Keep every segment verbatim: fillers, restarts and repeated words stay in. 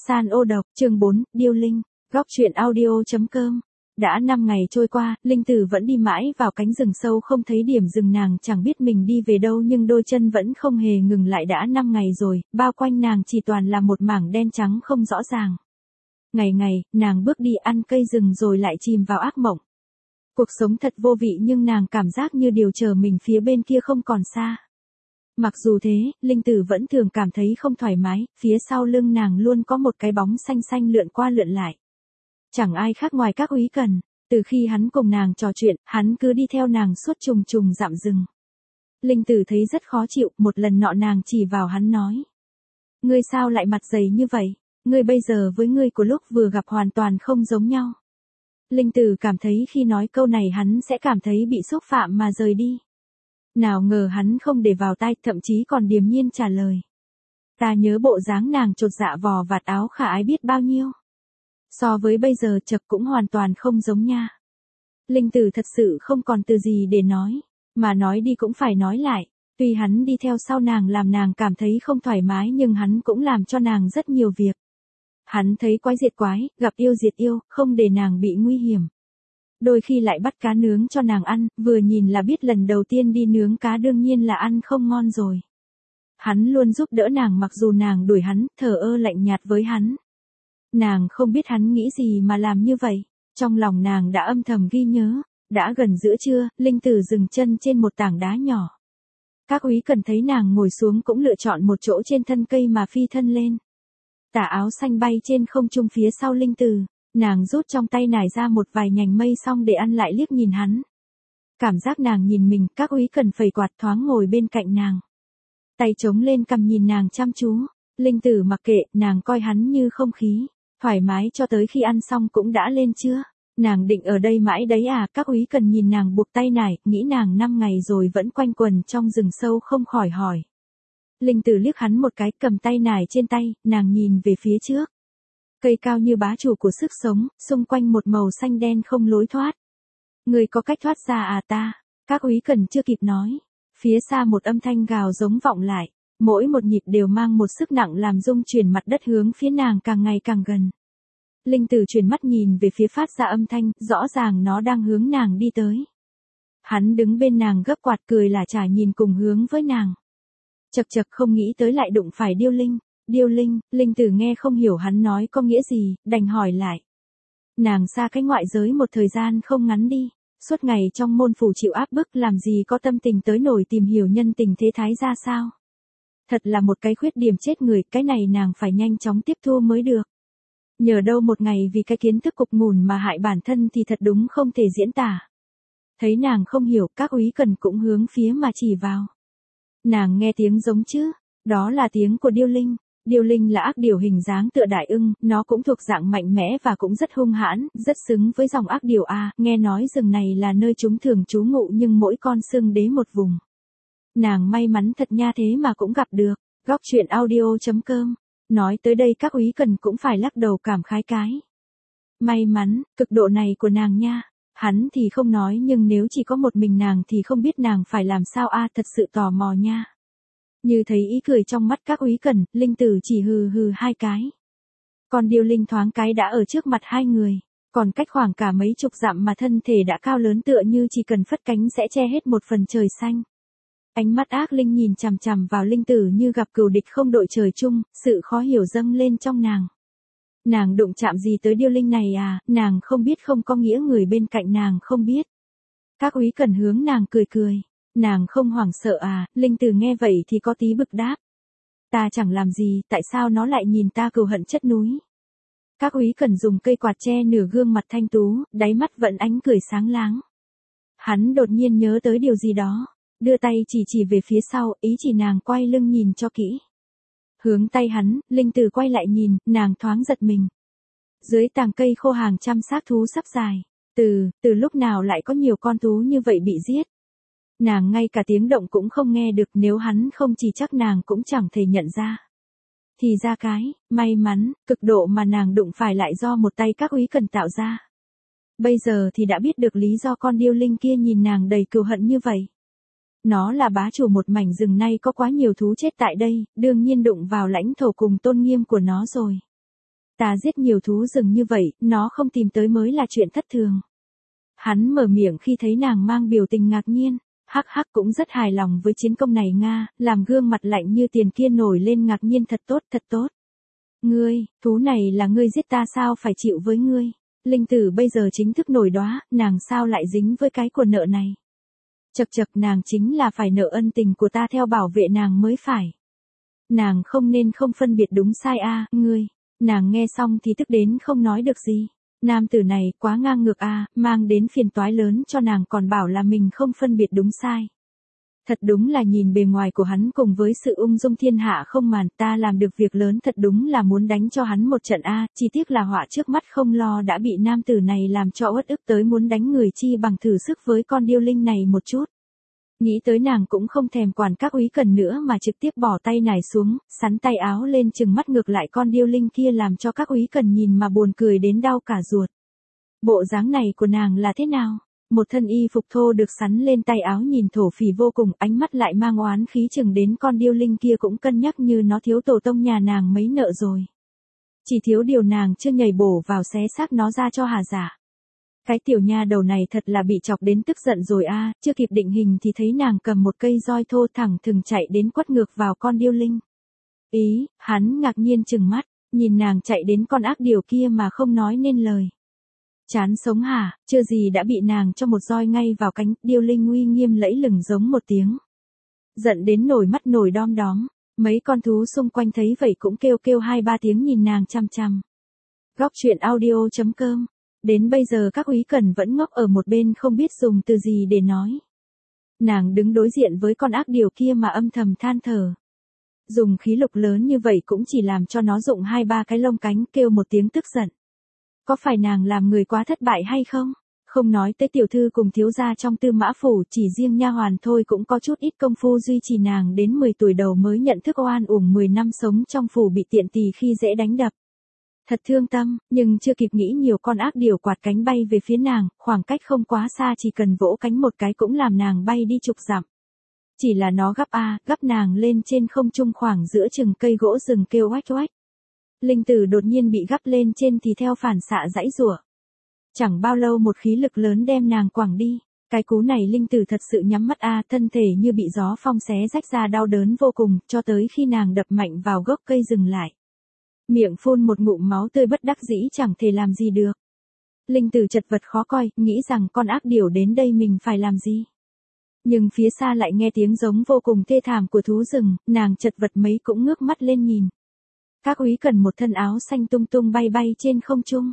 San ô độc, chương bốn, Điêu Linh, góc truyện audio.com. Đã năm ngày trôi qua, Linh Tử vẫn đi mãi vào cánh rừng sâu không thấy điểm dừng, nàng chẳng biết mình đi về đâu nhưng đôi chân vẫn không hề ngừng lại. Đã năm ngày rồi, bao quanh nàng chỉ toàn là một mảng đen trắng không rõ ràng. Ngày ngày, nàng bước đi ăn cây rừng rồi lại chìm vào ác mộng. Cuộc sống thật vô vị nhưng nàng cảm giác như điều chờ mình phía bên kia không còn xa. Mặc dù thế, Linh Tử vẫn thường cảm thấy không thoải mái, phía sau lưng nàng luôn có một cái bóng xanh xanh lượn qua lượn lại. Chẳng ai khác ngoài Các Úy Cần, từ khi hắn cùng nàng trò chuyện, hắn cứ đi theo nàng suốt trùng trùng dặm rừng. Linh Tử thấy rất khó chịu, một lần nọ nàng chỉ vào hắn nói. Ngươi sao lại mặt dày như vậy, ngươi bây giờ với ngươi của lúc vừa gặp hoàn toàn không giống nhau. Linh Tử cảm thấy khi nói câu này hắn sẽ cảm thấy bị xúc phạm mà rời đi. Nào ngờ hắn không để vào tai, thậm chí còn điềm nhiên trả lời. Ta nhớ bộ dáng nàng chột dạ vò vạt áo khả ái biết bao nhiêu. So với bây giờ chật cũng hoàn toàn không giống nha. Linh Tử thật sự không còn từ gì để nói, mà nói đi cũng phải nói lại. Tuy hắn đi theo sau nàng làm nàng cảm thấy không thoải mái nhưng hắn cũng làm cho nàng rất nhiều việc. Hắn thấy quái diệt quái, gặp yêu diệt yêu, không để nàng bị nguy hiểm. Đôi khi lại bắt cá nướng cho nàng ăn, vừa nhìn là biết lần đầu tiên đi nướng cá đương nhiên là ăn không ngon rồi. Hắn luôn giúp đỡ nàng mặc dù nàng đuổi hắn, thờ ơ lạnh nhạt với hắn. Nàng không biết hắn nghĩ gì mà làm như vậy, trong lòng nàng đã âm thầm ghi nhớ. Đã gần giữa trưa, Linh Tử dừng chân trên một tảng đá nhỏ. Các úy cần thấy nàng ngồi xuống cũng lựa chọn một chỗ trên thân cây mà phi thân lên. Tà áo xanh bay trên không trung phía sau Linh Tử. Nàng rút trong tay nải ra một vài nhành mây xong để ăn lại liếc nhìn hắn. Cảm giác nàng nhìn mình, Các úy cần phẩy quạt thoáng ngồi bên cạnh nàng. Tay chống lên cằm nhìn nàng chăm chú. Linh Tử mặc kệ, nàng coi hắn như không khí. Thoải mái cho tới khi ăn xong cũng đã lên chưa? Nàng định ở đây mãi đấy à? Các úy cần nhìn nàng buộc tay nải, nghĩ nàng năm ngày rồi vẫn quanh quần trong rừng sâu không khỏi hỏi. Linh Tử liếc hắn một cái, cầm tay nải trên tay, nàng nhìn về phía trước. Cây cao như bá chủ của sức sống, xung quanh một màu xanh đen không lối thoát. Người có cách thoát ra à ta? Các úy cần chưa kịp nói. Phía xa một âm thanh gào giống vọng lại. Mỗi một nhịp đều mang một sức nặng làm rung chuyển mặt đất hướng phía nàng càng ngày càng gần. Linh Tử chuyển mắt nhìn về phía phát ra âm thanh, rõ ràng nó đang hướng nàng đi tới. Hắn đứng bên nàng gấp quạt cười là chả nhìn cùng hướng với nàng. Chật chật không nghĩ tới lại đụng phải Điêu Linh. Điêu Linh, Linh Tử nghe không hiểu hắn nói có nghĩa gì, đành hỏi lại. Nàng xa cái ngoại giới một thời gian không ngắn đi, suốt ngày trong môn phủ chịu áp bức làm gì có tâm tình tới nổi tìm hiểu nhân tình thế thái ra sao. Thật là một cái khuyết điểm chết người, cái này nàng phải nhanh chóng tiếp thu mới được. Nhờ đâu một ngày vì cái kiến thức cục ngùn mà hại bản thân thì thật đúng không thể diễn tả. Thấy nàng không hiểu, Các úy cần cũng hướng phía mà chỉ vào. Nàng nghe tiếng giống chứ, đó là tiếng của Điêu Linh. Điêu Linh là ác điểu hình dáng tựa đại ưng, nó cũng thuộc dạng mạnh mẽ và cũng rất hung hãn, rất xứng với dòng ác điểu a. Nghe nói rừng này là nơi chúng thường trú ngụ nhưng mỗi con xưng đế một vùng. Nàng may mắn thật nha, thế mà cũng gặp được. Góc truyện audio.com. Nói tới đây Các úy cần cũng phải lắc đầu cảm khái cái. May mắn, cực độ này của nàng nha. Hắn thì không nói nhưng nếu chỉ có một mình nàng thì không biết nàng phải làm sao a, thật sự tò mò nha. Như thấy ý cười trong mắt Các úy cần, Linh Tử chỉ hừ hừ hai cái. Còn Điêu Linh thoáng cái đã ở trước mặt hai người. Còn cách khoảng cả mấy chục dặm mà thân thể đã cao lớn tựa như chỉ cần phất cánh sẽ che hết một phần trời xanh. Ánh mắt ác linh nhìn chằm chằm vào Linh Tử như gặp cừu địch không đội trời chung, sự khó hiểu dâng lên trong nàng. Nàng đụng chạm gì tới Điêu Linh này à, nàng không biết không có nghĩa người bên cạnh nàng không biết. Các úy cần hướng nàng cười cười. Nàng không hoảng sợ à? Linh Tử nghe vậy thì có tí bực đáp. Ta chẳng làm gì, tại sao nó lại nhìn ta cừu hận chất núi? Các úy cần dùng cây quạt che nửa gương mặt thanh tú, đáy mắt vẫn ánh cười sáng láng. Hắn đột nhiên nhớ tới điều gì đó, đưa tay chỉ chỉ về phía sau, ý chỉ nàng quay lưng nhìn cho kỹ. Hướng tay hắn, Linh Tử quay lại nhìn, nàng thoáng giật mình. Dưới tàng cây khô hàng trăm xác thú sắp dài, từ, từ lúc nào lại có nhiều con thú như vậy bị giết. Nàng ngay cả tiếng động cũng không nghe được, nếu hắn không chỉ chắc nàng cũng chẳng thể nhận ra. Thì ra cái, may mắn, cực độ mà nàng đụng phải lại do một tay Các úy cần tạo ra. Bây giờ thì đã biết được lý do con Điêu Linh kia nhìn nàng đầy cừu hận như vậy. Nó là bá chủ một mảnh rừng, nay có quá nhiều thú chết tại đây, đương nhiên đụng vào lãnh thổ cùng tôn nghiêm của nó rồi. Ta giết nhiều thú rừng như vậy, nó không tìm tới mới là chuyện thất thường. Hắn mở miệng khi thấy nàng mang biểu tình ngạc nhiên. Hắc hắc cũng rất hài lòng với chiến công này Nga, làm gương mặt lạnh như tiền kia nổi lên ngạc nhiên thật tốt, thật tốt. Ngươi, thú này là ngươi giết ta sao phải chịu với ngươi. Linh tử bây giờ chính thức nổi đóa, nàng sao lại dính với cái của nợ này. Chật chật nàng chính là phải nợ ân tình của ta theo bảo vệ nàng mới phải. Nàng không nên không phân biệt đúng sai a, ngươi. Nàng nghe xong thì tức đến không nói được gì. Nam tử này quá ngang ngược a, mang đến phiền toái lớn cho nàng còn bảo là mình không phân biệt đúng sai. Thật đúng là nhìn bề ngoài của hắn cùng với sự ung dung thiên hạ không màn, ta làm được việc lớn thật đúng là muốn đánh cho hắn một trận a, chi tiết là họa trước mắt không lo đã bị nam tử này làm cho uất ức tới muốn đánh người chi bằng thử sức với con điêu linh này một chút. Nghĩ tới nàng cũng không thèm quản các úy cần nữa mà trực tiếp bỏ tay nải xuống, sắn tay áo lên chừng mắt ngược lại con điêu linh kia làm cho các úy cần nhìn mà buồn cười đến đau cả ruột. Bộ dáng này của nàng là thế nào? Một thân y phục thô được sắn lên tay áo nhìn thổ phỉ vô cùng, ánh mắt lại mang oán khí chừng đến con điêu linh kia cũng cân nhắc như nó thiếu tổ tông nhà nàng mấy nợ rồi. Chỉ thiếu điều nàng chưa nhảy bổ vào xé xác nó ra cho hà giả. Cái tiểu nha đầu này thật là bị chọc đến tức giận rồi a, chưa kịp định hình thì thấy nàng cầm một cây roi thô thẳng thừng chạy đến quất ngược vào con điêu linh. Ý, hắn ngạc nhiên chừng mắt, nhìn nàng chạy đến con ác điều kia mà không nói nên lời. Chán sống hả, chưa gì đã bị nàng cho một roi ngay vào cánh, điêu linh uy nghiêm lẫy lừng giống một tiếng. Giận đến nổi mắt nổi đom đóm, mấy con thú xung quanh thấy vậy cũng kêu kêu hai ba tiếng nhìn nàng chăm chăm. Góc truyện audio chấm com. Đến bây giờ các úy cần vẫn ngốc ở một bên không biết dùng từ gì để nói. Nàng đứng đối diện với con ác điều kia mà âm thầm than thở. Dùng khí lực lớn như vậy cũng chỉ làm cho nó rụng hai ba cái lông cánh kêu một tiếng tức giận. Có phải nàng làm người quá thất bại hay không? Không nói tới tiểu thư cùng thiếu gia trong Tư Mã phủ, chỉ riêng nha hoàn thôi cũng có chút ít công phu duy trì nàng đến mười tuổi đầu mới nhận thức oan uổng mười năm sống trong phủ bị tiện tỳ khi dễ đánh đập. Thật thương tâm, nhưng chưa kịp nghĩ nhiều con ác điều quạt cánh bay về phía nàng, khoảng cách không quá xa chỉ cần vỗ cánh một cái cũng làm nàng bay đi chục dặm. Chỉ là nó gấp a, gấp nàng lên trên không trung khoảng giữa chừng cây gỗ rừng kêu oách oách. Linh tử đột nhiên bị gấp lên trên thì theo phản xạ giãy giụa. Chẳng bao lâu một khí lực lớn đem nàng quẳng đi. Cái cú này linh tử thật sự nhắm mắt a, thân thể như bị gió phong xé rách ra đau đớn vô cùng, cho tới khi nàng đập mạnh vào gốc cây dừng lại. Miệng phun một ngụm máu tươi bất đắc dĩ chẳng thể làm gì được. Linh tử chật vật khó coi, nghĩ rằng con ác điểu đến đây mình phải làm gì. Nhưng phía xa lại nghe tiếng giống vô cùng thê thảm của thú rừng, nàng chật vật mấy cũng ngước mắt lên nhìn. Các úy cần một thân áo xanh tung tung bay bay trên không trung.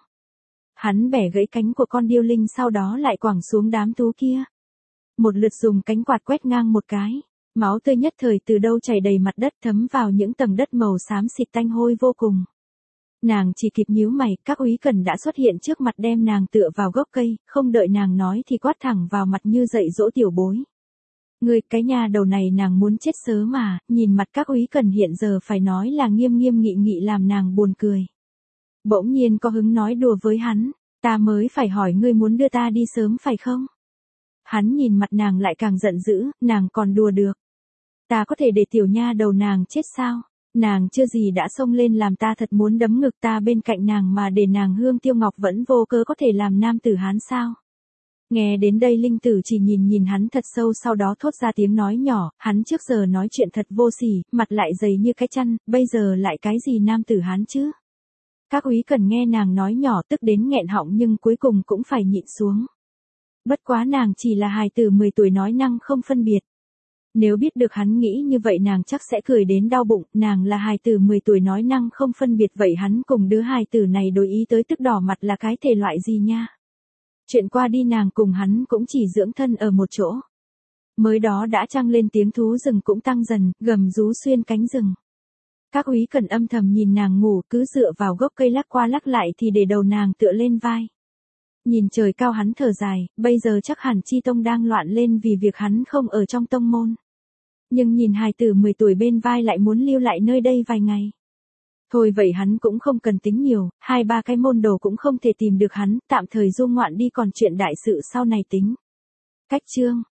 Hắn bẻ gãy cánh của con điêu linh sau đó lại quẳng xuống đám thú kia. Một lượt dùng cánh quạt quét ngang một cái. Máu tươi nhất thời từ đâu chảy đầy mặt đất thấm vào những tầng đất màu xám xịt tanh hôi vô cùng. Nàng chỉ kịp nhíu mày, các úy cần đã xuất hiện trước mặt đem nàng tựa vào gốc cây, không đợi nàng nói thì quát thẳng vào mặt như dạy dỗ tiểu bối. Người cái nhà đầu này nàng muốn chết sớm mà, nhìn mặt các úy cần hiện giờ phải nói là nghiêm nghiêm nghị nghị làm nàng buồn cười. Bỗng nhiên có hứng nói đùa với hắn, ta mới phải hỏi ngươi muốn đưa ta đi sớm phải không? Hắn nhìn mặt nàng lại càng giận dữ, nàng còn đùa được. Ta có thể để tiểu nha đầu nàng chết sao? Nàng chưa gì đã xông lên làm ta thật muốn đấm ngực ta bên cạnh nàng mà để nàng hương tiêu ngọc vẫn vô cớ có thể làm nam tử hán sao? Nghe đến đây linh tử chỉ nhìn nhìn hắn thật sâu sau đó thốt ra tiếng nói nhỏ, hắn trước giờ nói chuyện thật vô sỉ, mặt lại dày như cái chăn, bây giờ lại cái gì nam tử hán chứ? Các úy cần nghe nàng nói nhỏ tức đến nghẹn họng nhưng cuối cùng cũng phải nhịn xuống. Bất quá nàng chỉ là hài tử mười tuổi nói năng không phân biệt. Nếu biết được hắn nghĩ như vậy nàng chắc sẽ cười đến đau bụng, nàng là hài tử mười tuổi nói năng không phân biệt vậy hắn cùng đứa hài tử này đối ý tới tức đỏ mặt là cái thể loại gì nha. Chuyện qua đi nàng cùng hắn cũng chỉ dưỡng thân ở một chỗ. Mới đó đã trăng lên tiếng thú rừng cũng tăng dần, gầm rú xuyên cánh rừng. Các úy cần âm thầm nhìn nàng ngủ cứ dựa vào gốc cây lắc qua lắc lại thì để đầu nàng tựa lên vai. Nhìn trời cao hắn thở dài, bây giờ chắc hẳn chi tông đang loạn lên vì việc hắn không ở trong tông môn. Nhưng nhìn hài tử mười tuổi bên vai lại muốn lưu lại nơi đây vài ngày. Thôi vậy hắn cũng không cần tính nhiều, hai ba cái môn đồ cũng không thể tìm được hắn, tạm thời du ngoạn đi còn chuyện đại sự sau này tính. Cách chương